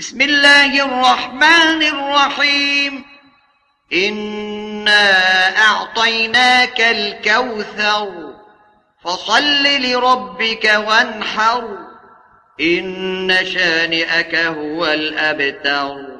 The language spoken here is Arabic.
بسم الله الرحمن الرحيم إنا أعطيناك الكوثر فصل لربك وانحر إن شانئك هو الأبتر.